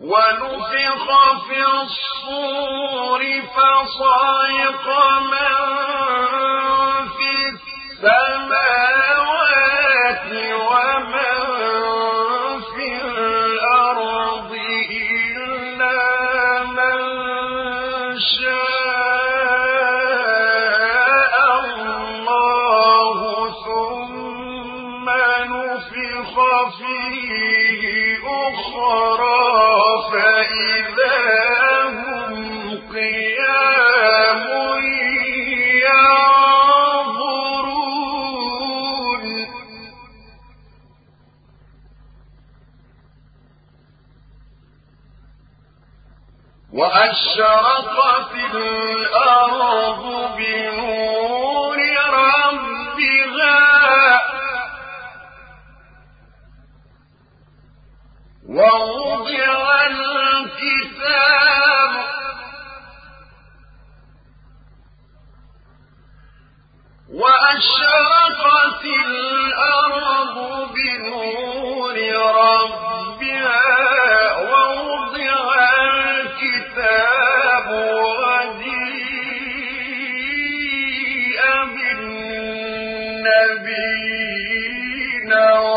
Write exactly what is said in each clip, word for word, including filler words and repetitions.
ونفخ في الصور فصعق من في السماوات ومن في الأرض إلا من شاء الله ثم نفخ فيه أخرى فإذا هم قيام ينظرون وأشرقت الأرض بنور ربها ووضع الكتاب وأشرقت الأرض بنور ربها ووضع الكتاب وجيء بالنبيين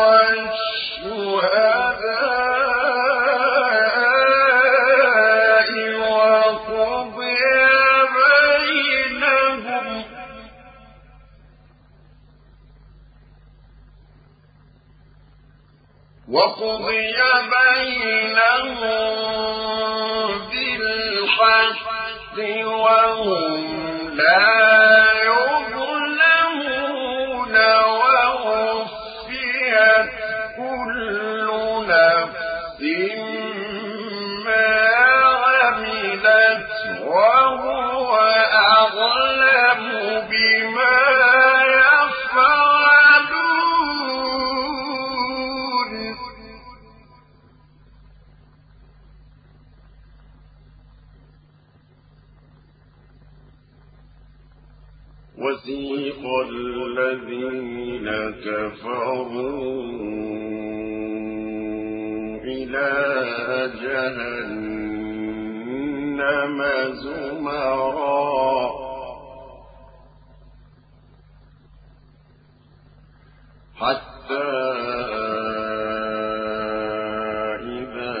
والشهداء وقضي بينهم وقضي بينهم بالحق وهم لا يظلمون ووفيت كل نفس ما عملت وهو أعلم بما يفعلون وسيق الذين كفروا إلى جهنم زمرا حتى إذا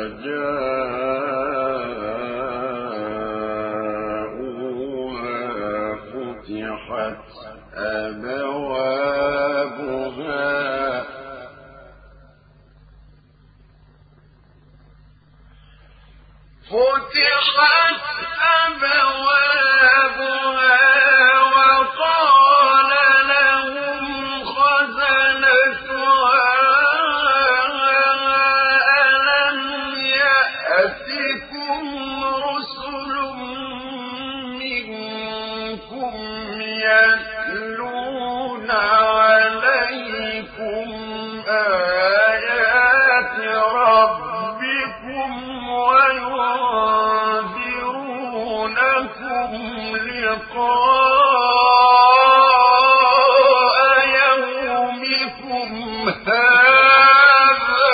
جاءوها فتحت أبوابها فتحت أبوابها وقال لهم خزنتها ألم يأتكم رسل منكم يتلون عليكم آيات ربكم وينذرونكم لقاء يومكم هذا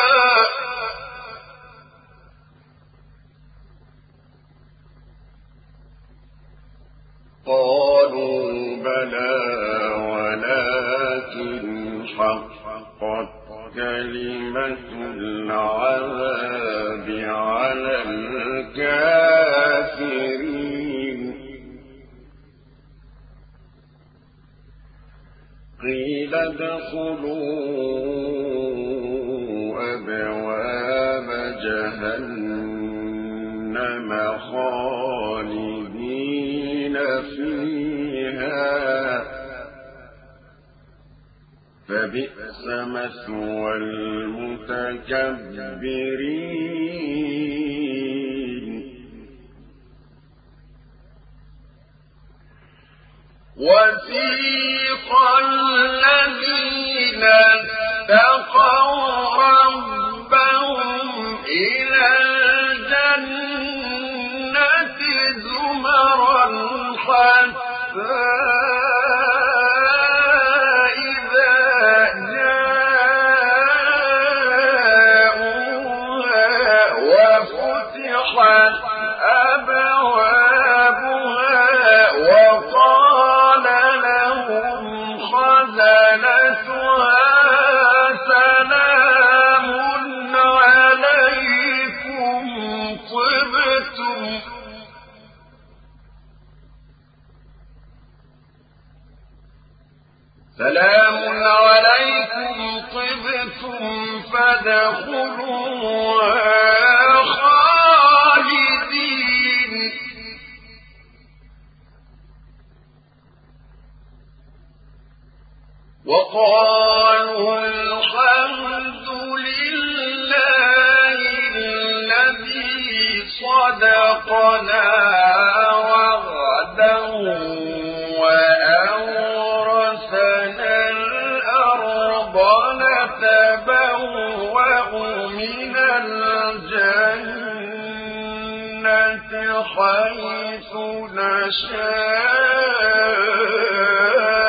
قالوا بلى ولكن حقت كلمة العذاب على الكافرين قيل ادخلوا أبواب جهنم خالدين فيها فبئس مثوى المتكبرين وسيق الذين اتقوا ربهم إلى الجنة زمرا حتى وَفَرِحُوا وفتحت أبوابها وقال لهم خزنتها سلام عليكم طبتم سلام عليكم طبتم فادخلوها خالدين وقالوا الحمد لله الذي صدقنا وعده وأورثنا الأرض نتبوأ من الجنة حيث نشاء